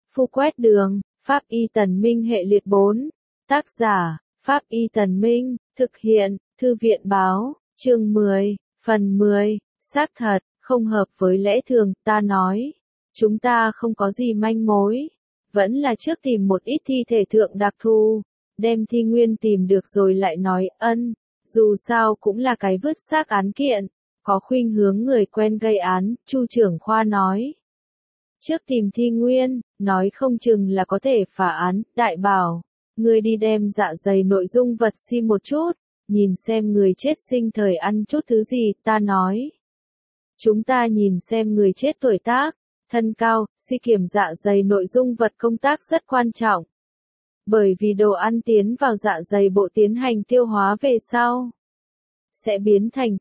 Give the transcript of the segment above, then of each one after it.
Phu quét đường, Pháp Y Tần Minh hệ liệt 4. Tác giả, Pháp Y Tần Minh, thực hiện, Thư viện báo, chương 10, phần 10, xác thật, không hợp với lẽ thường, ta nói. Chúng ta không có gì manh mối. Vẫn là trước tìm một ít thi thể thượng đặc thù, đem thi nguyên tìm được rồi lại nói, dù sao cũng là cái vứt xác án kiện, có khuynh hướng người quen gây án, Chu trưởng khoa nói. Trước tìm thi nguyên, nói không chừng là có thể phá án, Đại Bảo, ngươi đi đem dạ dày nội dung vật si một chút, nhìn xem người chết sinh thời ăn chút thứ gì, ta nói. Chúng ta nhìn xem người chết tuổi tác, thân cao, si kiểm dạ dày nội dung vật công tác rất quan trọng. Bởi vì đồ ăn tiến vào dạ dày bộ tiến hành tiêu hóa về sau, sẽ biến thành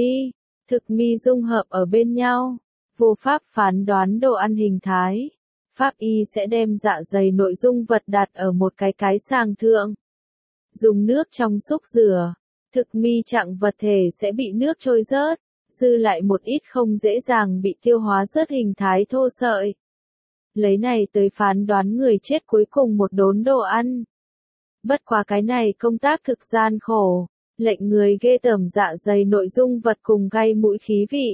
thực mi dung hợp ở bên nhau, vô pháp phán đoán đồ ăn hình thái. Pháp y sẽ đem dạ dày nội dung vật đặt ở một cái sàng thượng. Dùng nước trong xúc rửa, thực mi trạng vật thể sẽ bị nước trôi rớt, dư lại một ít không dễ dàng bị tiêu hóa rớt hình thái thô sợi. Lấy này tới phán đoán người chết cuối cùng một đốn đồ ăn. Bất quá cái này công tác thực gian khổ, lệnh người ghê tởm dạ dày nội dung vật cùng gây mũi khí vị.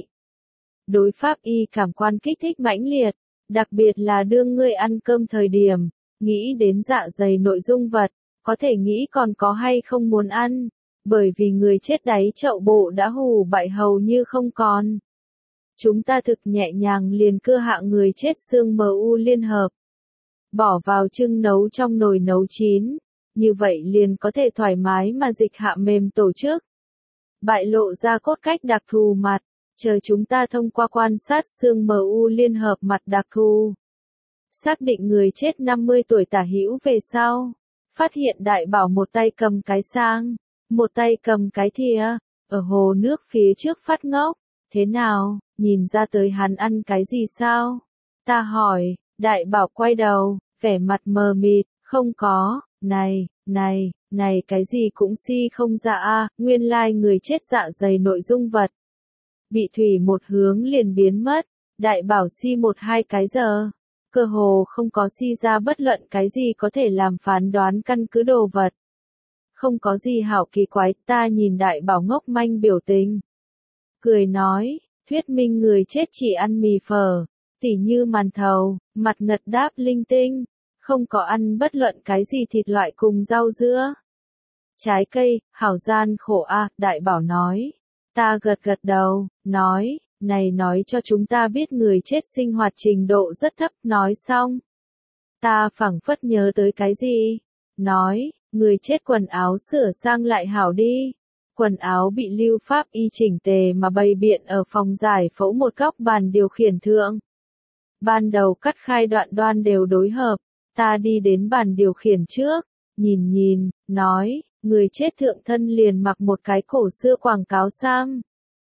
Đối pháp y cảm quan kích thích mãnh liệt, đặc biệt là đương ngươi ăn cơm thời điểm, nghĩ đến dạ dày nội dung vật, có thể nghĩ còn có hay không muốn ăn, bởi vì người chết đáy chậu bộ đã hù bại hầu như không còn. Chúng ta thực nhẹ nhàng liền cưa hạ người chết xương MU liên hợp, bỏ vào chưng nấu trong nồi nấu chín, như vậy liền có thể thoải mái mà dịch hạ mềm tổ chức. Bại lộ ra cốt cách đặc thù mặt, chờ chúng ta thông qua quan sát xương MU liên hợp mặt đặc thù. Xác định người chết 50 tuổi tả hữu về sau, phát hiện Đại Bảo một tay cầm cái sang, một tay cầm cái thìa, ở hồ nước phía trước phát ngốc, thế nào, nhìn ra tới hắn ăn cái gì sao? Ta hỏi, Đại Bảo quay đầu, vẻ mặt mờ mịt, không có, này, cái gì cũng si không ra a, nguyên lai người chết dạ dày nội dung vật. Bị thủy một hướng liền biến mất, Đại Bảo si 1-2 cái giờ, cơ hồ không có si ra bất luận cái gì có thể làm phán đoán căn cứ đồ vật. Không có gì hảo kỳ quái, ta nhìn Đại Bảo ngốc manh biểu tình. Cười nói, thuyết minh người chết chỉ ăn mì phở, tỉ như màn thầu, mặt ngật đáp linh tinh, không có ăn bất luận cái gì thịt loại cùng rau dưa. Trái cây, hảo gian khổ a, Đại Bảo nói. Ta gật đầu, nói, này nói cho chúng ta biết người chết sinh hoạt trình độ rất thấp, nói xong. Ta phảng phất nhớ tới cái gì? Nói, người chết quần áo sửa sang lại hảo đi. Quần áo bị lưu pháp y chỉnh tề mà bày biện ở phòng giải phẫu một góc bàn điều khiển thượng. Ban đầu cắt khai đoạn đoan đều đối hợp, ta đi đến bàn điều khiển trước, nhìn, nói, người chết thượng thân liền mặc một cái cổ xưa quảng cáo sam.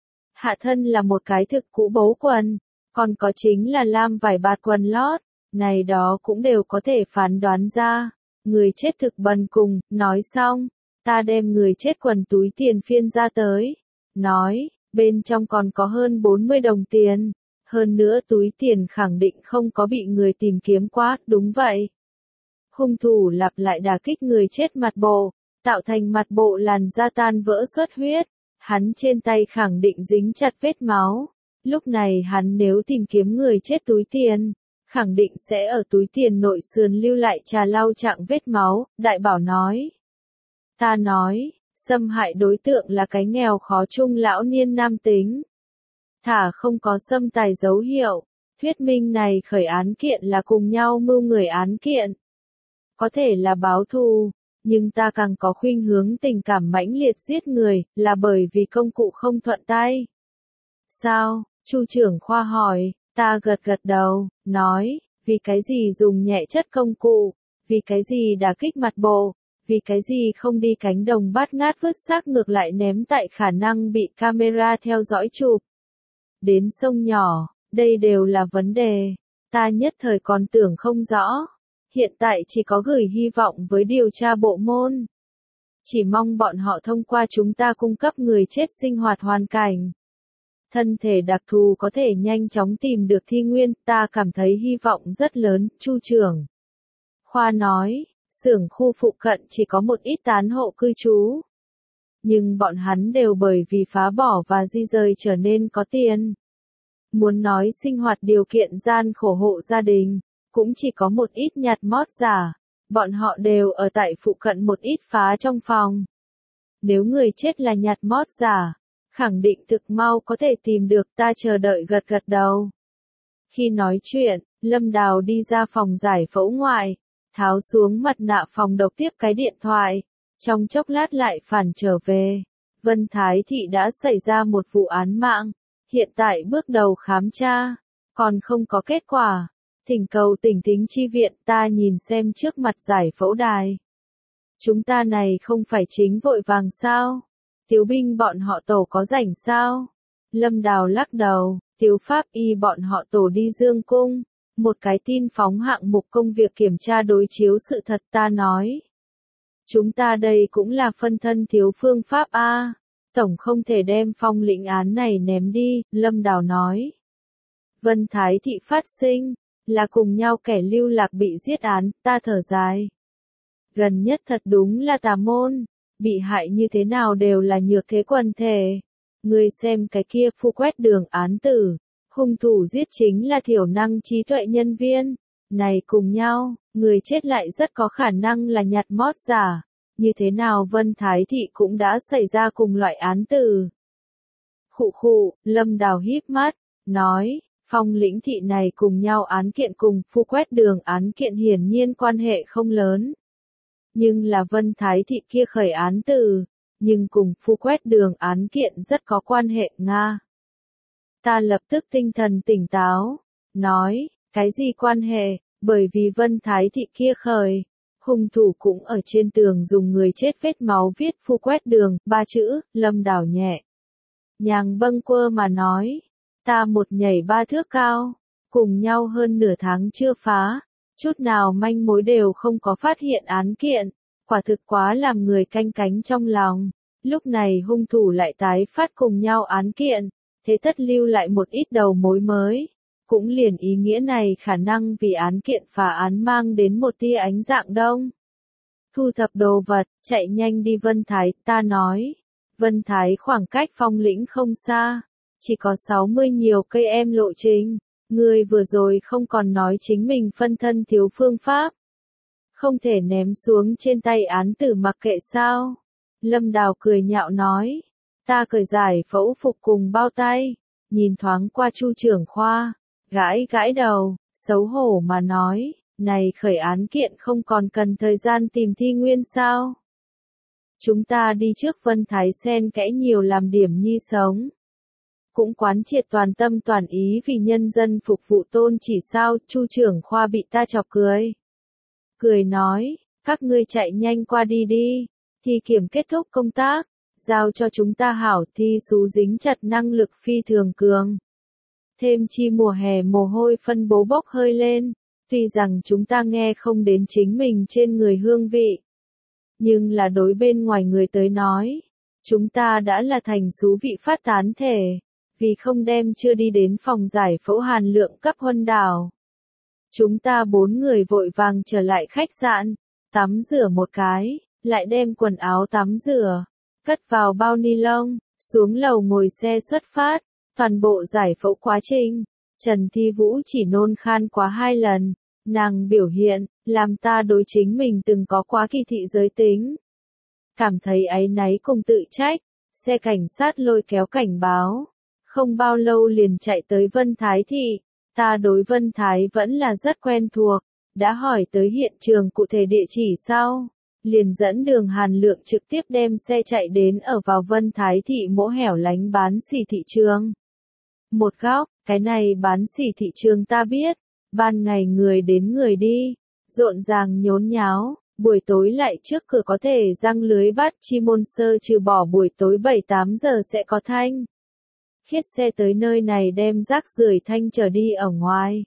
Hạ thân là một cái thực cũ bấu quần, còn có chính là lam vải bạt quần lót, này đó cũng đều có thể phán đoán ra. Người chết thực bần cùng, nói xong, ta đem người chết quần túi tiền phiên ra tới, nói, bên trong còn có hơn 40 đồng tiền, hơn nữa túi tiền khẳng định không có bị người tìm kiếm quá, đúng vậy. Hung thủ lặp lại đả kích người chết mặt bộ, tạo thành mặt bộ làn da tan vỡ xuất huyết, hắn trên tay khẳng định dính chặt vết máu, lúc này hắn nếu tìm kiếm người chết túi tiền, khẳng định sẽ ở túi tiền nội sườn lưu lại trà lau trạng vết máu, Đại Bảo nói. Ta nói, xâm hại đối tượng là cái nghèo khó trung lão niên nam tính. Thả không có xâm tài dấu hiệu, thuyết minh này khởi án kiện là cùng nhau mưu người án kiện. Có thể là báo thù, nhưng ta càng có khuynh hướng tình cảm mãnh liệt giết người, là bởi vì công cụ không thuận tay. Sao? Chu trưởng khoa hỏi, ta gật đầu, nói, vì cái gì dùng nhẹ chất công cụ, vì cái gì đả kích mặt bộ, vì cái gì không đi cánh đồng bát ngát vứt xác ngược lại ném tại khả năng bị camera theo dõi chụp. Đến sông nhỏ, đây đều là vấn đề, ta nhất thời còn tưởng không rõ. Hiện tại chỉ có gửi hy vọng với điều tra bộ môn. Chỉ mong bọn họ thông qua chúng ta cung cấp người chết sinh hoạt hoàn cảnh. thân thể đặc thù có thể nhanh chóng tìm được thi nguyên, ta cảm thấy hy vọng rất lớn, Chu trưởng khoa nói, xưởng khu phụ cận chỉ có một ít tán hộ cư trú. Nhưng bọn hắn đều bởi vì phá bỏ và di rời trở nên có tiền. Muốn nói sinh hoạt điều kiện gian khổ hộ gia đình, cũng chỉ có một ít nhặt mót giả, bọn họ đều ở tại phụ cận một ít phá trong phòng. Nếu người chết là nhặt mót giả, khẳng định thực mau có thể tìm được, ta chờ đợi gật gật đầu. Khi nói chuyện, Lâm Đào đi ra phòng giải phẫu ngoại, tháo xuống mặt nạ phòng độc tiếp cái điện thoại, trong chốc lát lại phản trở về. Vân Thái Thị đã xảy ra một vụ án mạng, hiện tại bước đầu khám tra, còn không có kết quả. Thỉnh cầu tỉnh Tính chi viện, ta nhìn xem trước mặt giải phẫu đài. Chúng ta này không phải chính vội vàng sao? Tiếu binh bọn họ tổ có rảnh sao? Lâm Đào lắc đầu, Tiếu Pháp Y bọn họ tổ đi Dương Cung. Một cái tin phóng hạng mục công việc kiểm tra đối chiếu sự thật, ta nói. Chúng ta đây cũng là phân thân thiếu phương pháp A. Tổng không thể đem phong lĩnh án này ném đi, Lâm Đào nói. Vân Thái Thị phát sinh, là cùng nhau kẻ lưu lạc bị giết án, ta thở dài. Gần nhất thật đúng là tà môn, bị hại như thế nào đều là nhược thế quần thể. Người xem cái kia phu quét đường án tử, hung thủ giết chính là thiểu năng trí tuệ nhân viên. Này cùng nhau, người chết lại rất có khả năng là nhặt mót giả. Như thế nào Vân Thái Thị cũng đã xảy ra cùng loại án tử. Khụ khụ, Lâm Đào híp mắt, nói, Phong lĩnh thị này cùng nhau án kiện cùng phu quét đường án kiện hiển nhiên quan hệ không lớn. Nhưng là Vân Thái Thị kia khởi án tử, nhưng cùng phu quét đường án kiện rất có quan hệ Nga. Ta lập tức tinh thần tỉnh táo, nói, cái gì quan hệ, bởi vì Vân Thái Thị kia khởi. Hung thủ cũng ở trên tường dùng người chết vết máu viết phu quét đường, 3 chữ, Lâm Đào nhẹ. Nhàng bâng quơ mà nói, ta một nhảy 3 thước cao, cùng nhau hơn nửa tháng chưa phá, chút nào manh mối đều không có phát hiện án kiện, quả thực quá làm người canh cánh trong lòng. Lúc này hung thủ lại tái phát cùng nhau án kiện, thế tất lưu lại một ít đầu mối mới. Cũng liền ý nghĩa này khả năng vì án kiện phá án mang đến một tia ánh dạng đông. Thu thập đồ vật, chạy nhanh đi Vân Thái, ta nói. Vân Thái khoảng cách Phong lĩnh không xa, chỉ có 60 nhiều cây em lộ trình. Người vừa rồi không còn nói chính mình phân thân thiếu phương pháp. Không thể ném xuống trên tay án tử mặc kệ sao. Lâm Đào cười nhạo nói. Ta cởi giải phẫu phục cùng bao tay, nhìn thoáng qua Chu trưởng khoa. Gãi gãi đầu, xấu hổ mà nói, này khởi án kiện không còn cần thời gian tìm thi nguyên sao? Chúng ta đi trước Vân Thái xen kẽ nhiều làm điểm nhi sống. Cũng quán triệt toàn tâm toàn ý vì nhân dân phục vụ tôn chỉ sao, Chu trưởng khoa bị ta chọc cười. Cười nói, các ngươi chạy nhanh qua đi đi, thi kiểm kết thúc công tác, giao cho chúng ta hảo thi sú dính chặt năng lực phi thường cường. Thêm chi mùa hè mồ hôi phân bố bốc hơi lên, tuy rằng chúng ta nghe không đến chính mình trên người hương vị. Nhưng là đối bên ngoài người tới nói, chúng ta đã là thành xú vị phát tán thể, vì không đem chưa đi đến phòng giải phẫu Hàn Lượng cấp Huân đảo. Chúng ta 4 người vội vàng trở lại khách sạn, tắm rửa một cái, lại đem quần áo tắm rửa, cất vào bao ni lông, xuống lầu ngồi xe xuất phát. Toàn bộ giải phẫu quá trình, Trần Thi Vũ chỉ nôn khan quá 2 lần, nàng biểu hiện, làm ta đối chính mình từng có quá kỳ thị giới tính. Cảm thấy áy náy cùng tự trách, xe cảnh sát lôi kéo cảnh báo, không bao lâu liền chạy tới Vân Thái Thị, ta đối Vân Thái vẫn là rất quen thuộc, đã hỏi tới hiện trường cụ thể địa chỉ sau. Liền dẫn đường Hàn Lượng trực tiếp đem xe chạy đến ở vào Vân Thái Thị mỗ hẻo lánh bán xỉ thị trường. Một góc, cái này bán xỉ thị trường ta biết, ban ngày người đến người đi, rộn ràng nhốn nháo, buổi tối lại trước cửa có thể răng lưới bắt chim môn sơ trừ bỏ buổi tối 7-8 giờ sẽ có thanh. Khiết xe tới nơi này đem rác rưởi thanh trở đi ở ngoài.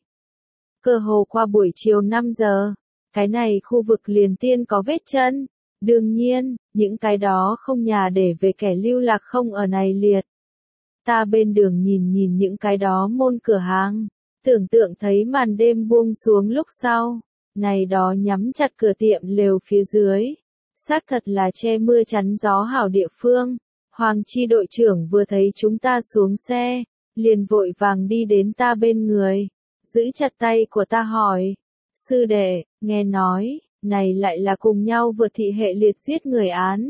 Cơ hồ qua buổi chiều 5 giờ, cái này khu vực liền tiên có vết chân. Đương nhiên, những cái đó không nhà để về kẻ lưu lạc không ở này liệt. Ta bên đường nhìn nhìn những cái đó môn cửa hàng, tưởng tượng thấy màn đêm buông xuống lúc sau, này đó nhắm chặt cửa tiệm lều phía dưới, xác thật là che mưa chắn gió hảo địa phương. Hoàng Chi đội trưởng vừa thấy chúng ta xuống xe, liền vội vàng đi đến ta bên người, giữ chặt tay của ta hỏi, sư đệ, nghe nói, này lại là cùng nhau vượt thị hệ liệt giết người án.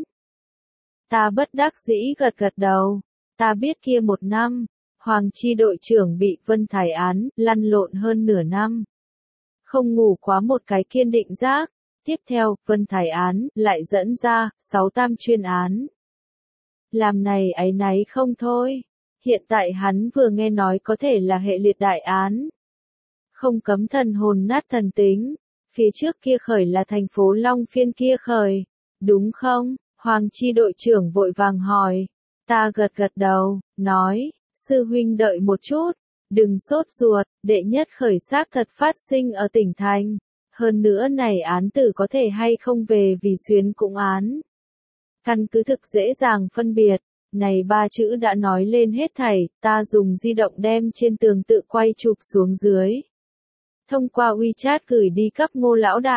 Ta bất đắc dĩ gật gật đầu, ta biết kia một năm, Hoàng Chi đội trưởng bị Vân Thải án, lăn lộn hơn nửa năm. Không ngủ quá một cái kiên định giác, tiếp theo, Vân Thải án, lại dẫn ra, 6 tam chuyên án. Làm này áy náy không thôi, hiện tại hắn vừa nghe nói có thể là hệ liệt đại án. Không cấm thần hồn nát thần tính, phía trước kia khởi là thành phố Long Phiên kia khởi, đúng không? Hoàng Chi đội trưởng vội vàng hỏi, ta gật gật đầu, nói, sư huynh đợi một chút, đừng sốt ruột, đệ nhất khởi xác thật phát sinh ở tỉnh thành, hơn nữa này án tử có thể hay không về vì xuyến cũng án. Căn cứ thực dễ dàng phân biệt, này 3 chữ đã nói lên hết thảy, ta dùng di động đem trên tường tự quay chụp xuống dưới. Thông qua WeChat gửi đi cấp Ngô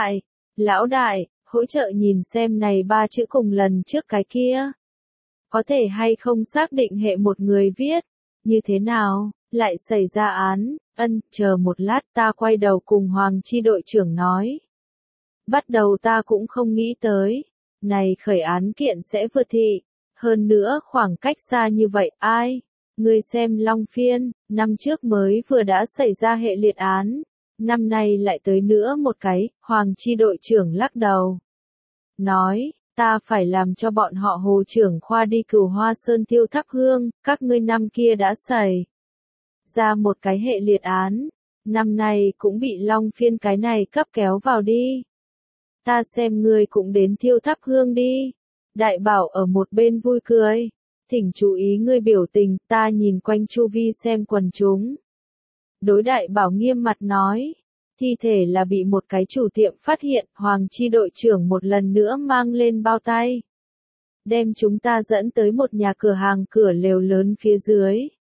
lão đại, hỗ trợ nhìn xem này 3 chữ cùng lần trước cái kia. Có thể hay không xác định hệ một người viết, như thế nào, lại xảy ra án, chờ một lát ta quay đầu cùng Hoàng Chi đội trưởng nói. Bắt đầu ta cũng không nghĩ tới, này khởi án kiện sẽ vượt thị, hơn nữa khoảng cách xa như vậy ai, người xem Long Phiên, năm trước mới vừa đã xảy ra hệ liệt án. Năm nay lại tới nữa một cái, Hoàng Chi đội trưởng lắc đầu. Nói, ta phải làm cho bọn họ Hồ trưởng khoa đi Cửu Hoa Sơn thiêu thắp hương, các ngươi năm kia đã xảy ra một cái hệ liệt án, năm nay cũng bị Long Phiên cái này cấp kéo vào đi. Ta xem ngươi cũng đến thiêu thắp hương đi. Đại bảo ở một bên vui cười, thỉnh chú ý ngươi biểu tình, ta nhìn quanh chu vi xem quần chúng. Đối đại bảo nghiêm mặt nói, thi thể là bị một cái chủ tiệm phát hiện, Hoàng Chi đội trưởng một lần nữa mang lên bao tay. Đem chúng ta dẫn tới một nhà cửa hàng cửa lều lớn phía dưới.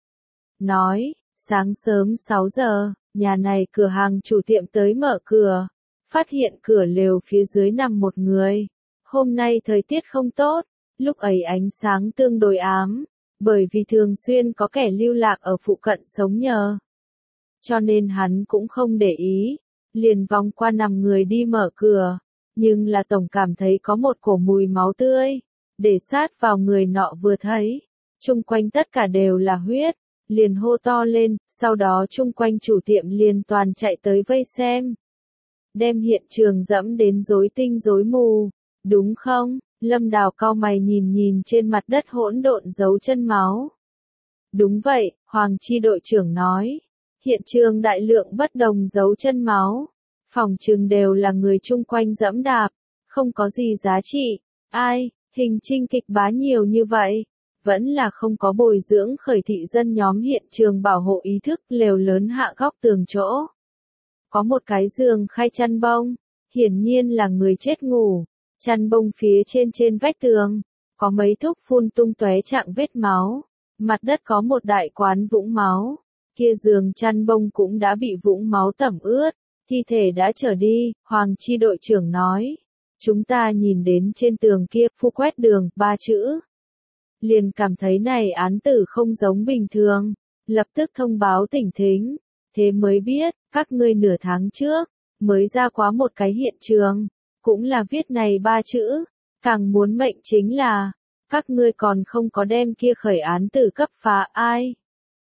Nói, sáng sớm 6 giờ, nhà này cửa hàng chủ tiệm tới mở cửa, phát hiện cửa lều phía dưới nằm một người. Hôm nay thời tiết không tốt, lúc ấy ánh sáng tương đối ám, bởi vì thường xuyên có kẻ lưu lạc ở phụ cận sống nhờ. Cho nên hắn cũng không để ý, liền vòng qua nằm người đi mở cửa, nhưng là tổng cảm thấy có một cổ mùi máu tươi, để sát vào người nọ vừa thấy, chung quanh tất cả đều là huyết, liền hô to lên, sau đó chung quanh chủ tiệm liền toàn chạy tới vây xem. Đem hiện trường dẫm đến rối tinh rối mù, đúng không? Lâm Đào cau mày nhìn nhìn trên mặt đất hỗn độn dấu chân máu. Đúng vậy, Hoàng Chi đội trưởng nói. Hiện trường đại lượng bất đồng dấu chân máu. Phòng trường đều là người chung quanh dẫm đạp. Không có gì giá trị. Ai, hình trinh kịch bá nhiều như vậy. Vẫn là không có bồi dưỡng khởi thị dân nhóm hiện trường bảo hộ ý thức lều lớn hạ góc tường chỗ. Có một cái giường khai chăn bông. Hiển nhiên là người chết ngủ. Chăn bông phía trên vách tường. Có mấy thuốc phun tung tóe trạng vết máu. Mặt đất có một đại quán vũng máu. Kia giường chăn bông cũng đã bị vũng máu tẩm ướt, thi thể đã trở đi, Hoàng Chi đội trưởng nói. Chúng ta nhìn đến trên tường kia, phu quét đường, 3 chữ. Liền cảm thấy này án tử không giống bình thường, lập tức thông báo tỉnh thính. Thế mới biết, các ngươi nửa tháng trước, mới ra quá một cái hiện trường, cũng là viết này 3 chữ, càng muốn mệnh chính là, các ngươi còn không có đem kia khởi án tử cấp phá ai.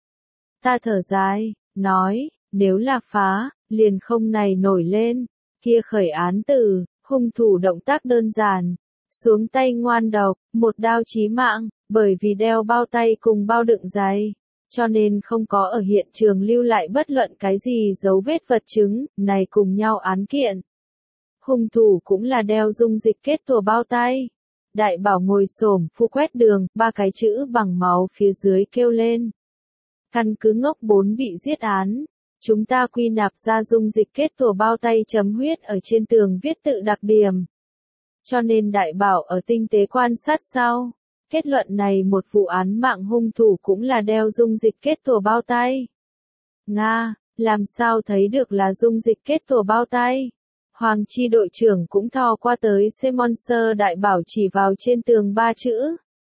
Ta thở dài, nói, nếu là phá, liền không này nổi lên, kia khởi án tử, hung thủ động tác đơn giản, xuống tay ngoan độc, một đao chí mạng, bởi vì đeo bao tay cùng bao đựng giày, cho nên không có ở hiện trường lưu lại bất luận cái gì dấu vết vật chứng, này cùng nhau án kiện. Hung thủ cũng là đeo dung dịch kết tủa bao tay. Đại bảo ngồi xổm, phu quét đường, 3 cái chữ bằng máu phía dưới kêu lên. Căn cứ ngốc 4 bị giết án, chúng ta quy nạp ra dung dịch kết tủa bao tay chấm huyết ở trên tường viết tự đặc điểm. Cho nên đại bảo ở tinh tế quan sát sau, Kết luận này một vụ án mạng hung thủ cũng là đeo dung dịch kết tủa bao tay. Nga, làm sao thấy được là dung dịch kết tủa bao tay? Hoàng Chi đội trưởng cũng thò qua tới Simonser đại bảo chỉ vào trên tường 3 chữ.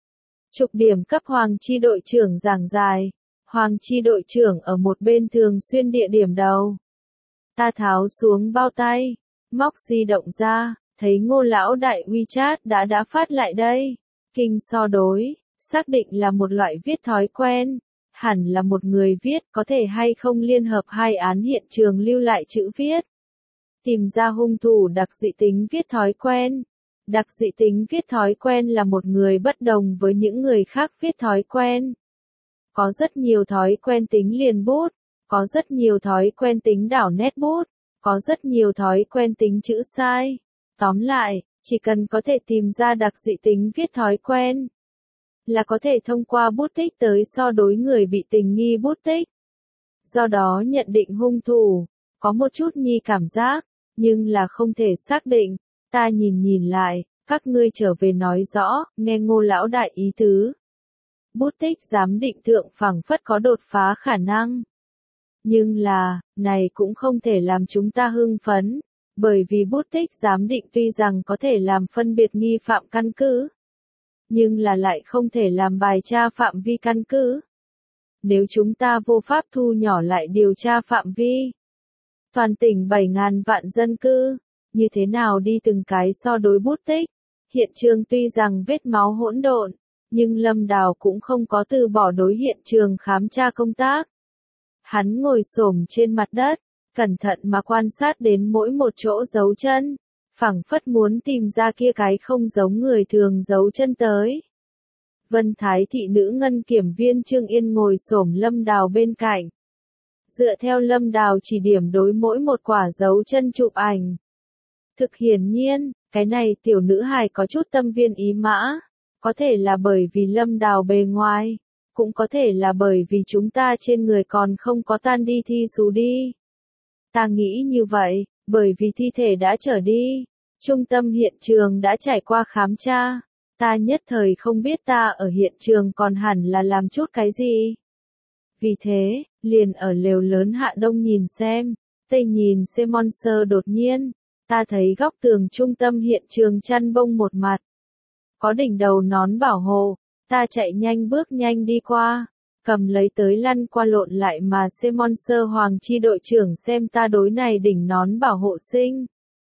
Trục điểm cấp Hoàng Chi đội trưởng giảng dài. Hoàng Chi đội trưởng ở một bên thường xuyên địa điểm đầu. Ta tháo xuống bao tay, móc di động ra, thấy Ngô lão đại WeChat đã phát lại đây. Kinh so đối, xác định là một loại viết thói quen. Hẳn là một người viết, có thể hay không liên hợp hai án hiện trường lưu lại chữ viết. Tìm ra hung thủ đặc dị tính viết thói quen. Đặc dị tính viết thói quen là một người bất đồng với những người khác viết thói quen. Có rất nhiều thói quen tính liền bút, có rất nhiều thói quen tính đảo nét bút, có rất nhiều thói quen tính chữ sai. Tóm lại, chỉ cần có thể tìm ra đặc dị tính viết thói quen, là có thể thông qua bút tích tới so đối người bị tình nghi bút tích. Do đó nhận định hung thủ, có một chút nhi cảm giác, nhưng là không thể xác định. Ta nhìn lại, các ngươi trở về nói rõ, nghe Ngô lão đại ý tứ. Bút tích giám định thượng phảng phất có đột phá khả năng. Nhưng là, này cũng không thể làm chúng ta hưng phấn, bởi vì bút tích giám định tuy rằng có thể làm phân biệt nghi phạm căn cứ, nhưng là lại không thể làm bài tra phạm vi căn cứ. Nếu chúng ta vô pháp thu nhỏ lại điều tra phạm vi, toàn tỉnh 7.000 vạn dân cư, như thế nào đi từng cái so đối bút tích? Hiện trường tuy rằng vết máu hỗn độn, nhưng Lâm Đào cũng không có từ bỏ đối hiện trường khám tra công tác. Hắn ngồi xổm trên mặt đất, cẩn thận mà quan sát đến mỗi một chỗ dấu chân, phảng phất muốn tìm ra kia cái không giống người thường dấu chân tới. Vân Thái thị nữ ngân kiểm viên Trương Yên ngồi xổm Lâm Đào bên cạnh. Dựa theo Lâm Đào chỉ điểm đối mỗi một quả dấu chân chụp ảnh. Thực hiển nhiên, cái này tiểu nữ hài có chút tâm viên ý mã. Có thể là bởi vì Lâm Đào bề ngoài, cũng có thể là bởi vì chúng ta trên người còn không có tan đi thi xú đi. Ta nghĩ như vậy, bởi vì thi thể đã trở đi, trung tâm hiện trường đã trải qua khám tra, ta nhất thời không biết ta ở hiện trường còn hẳn là làm chút cái gì. Vì thế, liền ở lều lớn hạ đông nhìn xem, tây nhìn Simonser đột nhiên, ta thấy góc tường trung tâm hiện trường chăn bông một mặt. Có đỉnh đầu nón bảo hộ, ta chạy nhanh bước nhanh đi qua, cầm lấy tới lăn qua lộn lại mà Simonser Hoàng Chi đội trưởng xem ta đối này đỉnh nón bảo hộ sinh.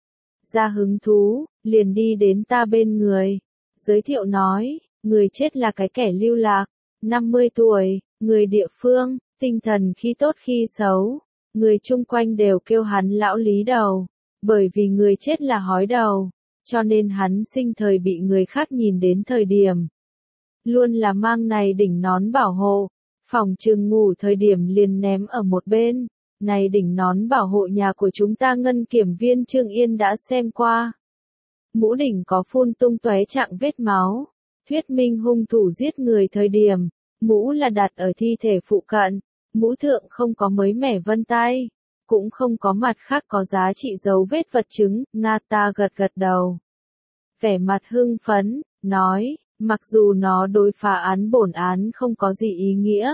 Ra hứng thú, liền đi đến ta bên người, giới thiệu nói, người chết là cái kẻ lưu lạc, 50 tuổi, người địa phương, tinh thần khi tốt khi xấu, người chung quanh đều kêu hắn lão Lý Đầu, bởi vì người chết là hói đầu. Cho nên hắn sinh thời bị người khác nhìn đến thời điểm. Luôn là mang này đỉnh nón bảo hộ, phòng trường ngủ thời điểm liền ném ở một bên. Này đỉnh nón bảo hộ nhà của chúng ta ngân kiểm viên Trương Yên đã xem qua. Mũ đỉnh có phun tung tóe trạng vết máu. Thuyết minh hung thủ giết người thời điểm, mũ là đặt ở thi thể phụ cận. Mũ thượng không có mới mẻ vân tay. Cũng không có mặt khác có giá trị dấu vết vật chứng, Nga ta gật đầu. Vẻ mặt hưng phấn, nói, mặc dù nó đối phá án bổn án không có gì ý nghĩa.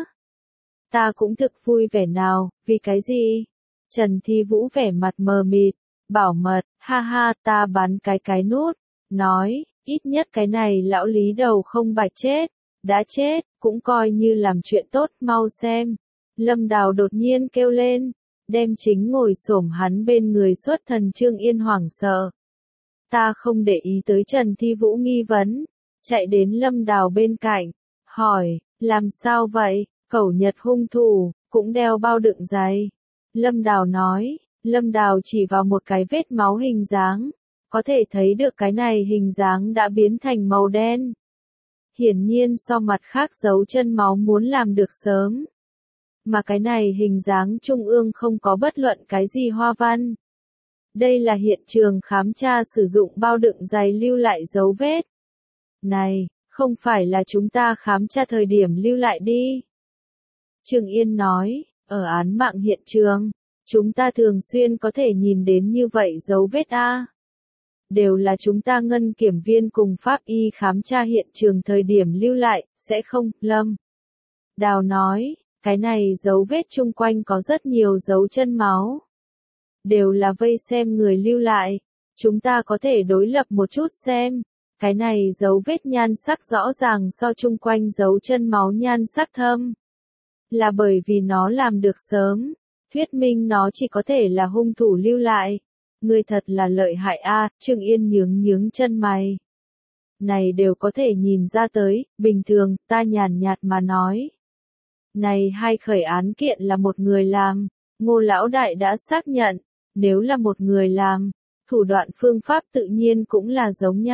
Ta cũng thực vui vẻ nào, vì cái gì? Trần Thi Vũ vẻ mặt mờ mịt, bảo mật, ha ha ta bắn cái nút, nói, ít nhất cái này lão Lý Đầu không bạch chết, đã chết, cũng coi như làm chuyện tốt, mau xem. Lâm Đào đột nhiên kêu lên. Đem chính ngồi xổm hắn bên người xuất thần Trương Yên hoảng sợ. Ta không để ý tới Trần Thi Vũ nghi vấn, chạy đến Lâm Đào bên cạnh, hỏi, làm sao vậy, cẩu Nhật hung thủ, cũng đeo bao đựng giày. Lâm Đào nói, Lâm Đào chỉ vào một cái vết máu hình dáng, có thể thấy được cái này hình dáng đã biến thành màu đen. Hiển nhiên so mặt khác dấu chân máu muốn làm được sớm. Mà cái này hình dáng trung ương không có bất luận cái gì hoa văn. Đây là hiện trường khám tra sử dụng bao đựng giày lưu lại dấu vết. Này, không phải là chúng ta khám tra thời điểm lưu lại đi. Trương Yên nói, ở án mạng hiện trường, chúng ta thường xuyên có thể nhìn đến như vậy dấu vết A. đều là chúng ta ngân kiểm viên cùng pháp y khám tra hiện trường thời điểm lưu lại, sẽ không, Lâm Đào nói, cái này dấu vết chung quanh có rất nhiều dấu chân máu. Đều là vây xem người lưu lại, chúng ta có thể đối lập một chút xem, cái này dấu vết nhan sắc rõ ràng so chung quanh dấu chân máu nhan sắc thâm. Là bởi vì nó làm được sớm, thuyết minh nó chỉ có thể là hung thủ lưu lại. Ngươi thật là lợi hại a, Trương Yên nhướng chân mày. Này đều có thể nhìn ra tới, bình thường, ta nhàn nhạt mà nói. Này hai khởi án kiện là một người làm, Ngô lão đại đã xác nhận, nếu là một người làm, thủ đoạn phương pháp tự nhiên cũng là giống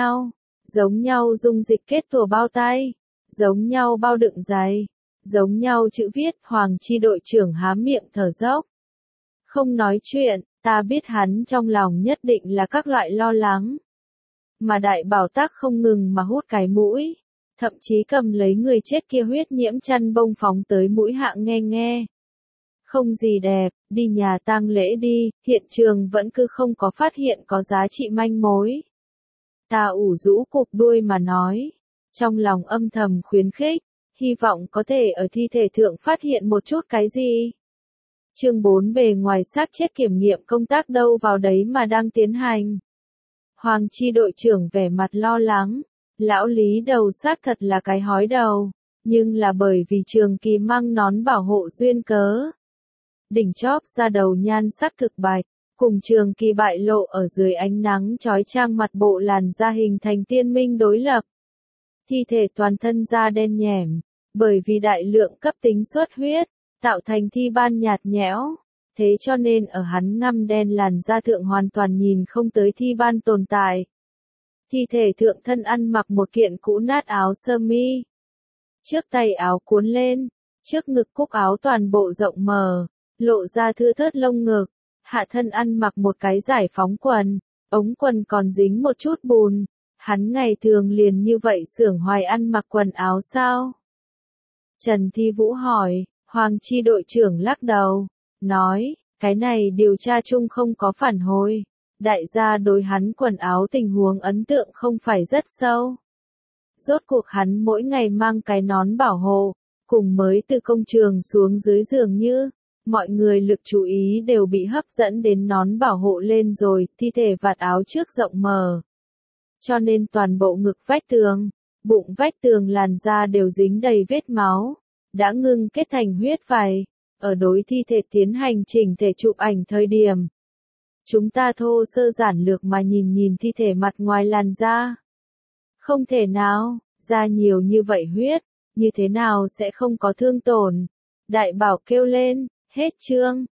nhau dung dịch kết tủa bao tay, giống nhau bao đựng giày, giống nhau chữ viết, Hoàng Chi đội trưởng há miệng thở dốc. Không nói chuyện, ta biết hắn trong lòng nhất định là các loại lo lắng. Mà đại bảo tác không ngừng mà hút cái mũi, thậm chí cầm lấy người chết kia huyết nhiễm chăn bông phóng tới mũi hạ nghe. Không gì đẹp, đi nhà tang lễ đi, hiện trường vẫn cứ không có phát hiện có giá trị manh mối. Ta ủ rũ cụp đuôi mà nói, trong lòng âm thầm khuyến khích, hy vọng có thể ở thi thể thượng phát hiện một chút cái gì. Chương 4 bề ngoài xác chết kiểm nghiệm công tác đâu vào đấy mà đang tiến hành. Hoàng Chi đội trưởng vẻ mặt lo lắng, lão Lý đầu xác thật là cái hói đầu, nhưng là bởi vì Trường Kỳ mang nón bảo hộ duyên cớ. Đỉnh chóp ra đầu nhan sắc thực bạch, cùng Trường Kỳ bại lộ ở dưới ánh nắng chói chang mặt bộ làn da hình thành tiên minh đối lập. Thi thể toàn thân da đen nhẻm, bởi vì đại lượng cấp tính xuất huyết, tạo thành thi ban nhạt nhẽo, thế cho nên ở hắn ngăm đen làn da thượng hoàn toàn nhìn không tới thi ban tồn tại. Thi thể thượng thân ăn mặc một kiện cũ nát áo sơ mi. Trước tay áo cuốn lên, trước ngực cúc áo toàn bộ rộng mở, lộ ra thưa thớt lông ngực, hạ thân ăn mặc một cái giải phóng quần, ống quần còn dính một chút bùn. Hắn ngày thường liền như vậy xưởng hoài ăn mặc quần áo sao? Trần Thi Vũ hỏi, Hoàng Chi đội trưởng lắc đầu, nói, cái này điều tra chung không có phản hồi. Đại gia đối hắn quần áo tình huống ấn tượng không phải rất sâu. Rốt cuộc hắn mỗi ngày mang cái nón bảo hộ, cùng mới từ công trường xuống dưới dường như, mọi người lực chú ý đều bị hấp dẫn đến nón bảo hộ lên rồi, thi thể vạt áo trước rộng mở. Cho nên toàn bộ ngực vách tường, bụng vách tường làn da đều dính đầy vết máu, đã ngưng kết thành huyết vảy. Ở đối thi thể tiến hành chỉnh thể chụp ảnh thời điểm, chúng ta thô sơ giản lược mà nhìn thi thể mặt ngoài làn da. Không thể nào, da nhiều như vậy huyết, như thế nào sẽ không có thương tổn? Đại bảo kêu lên, hết chương.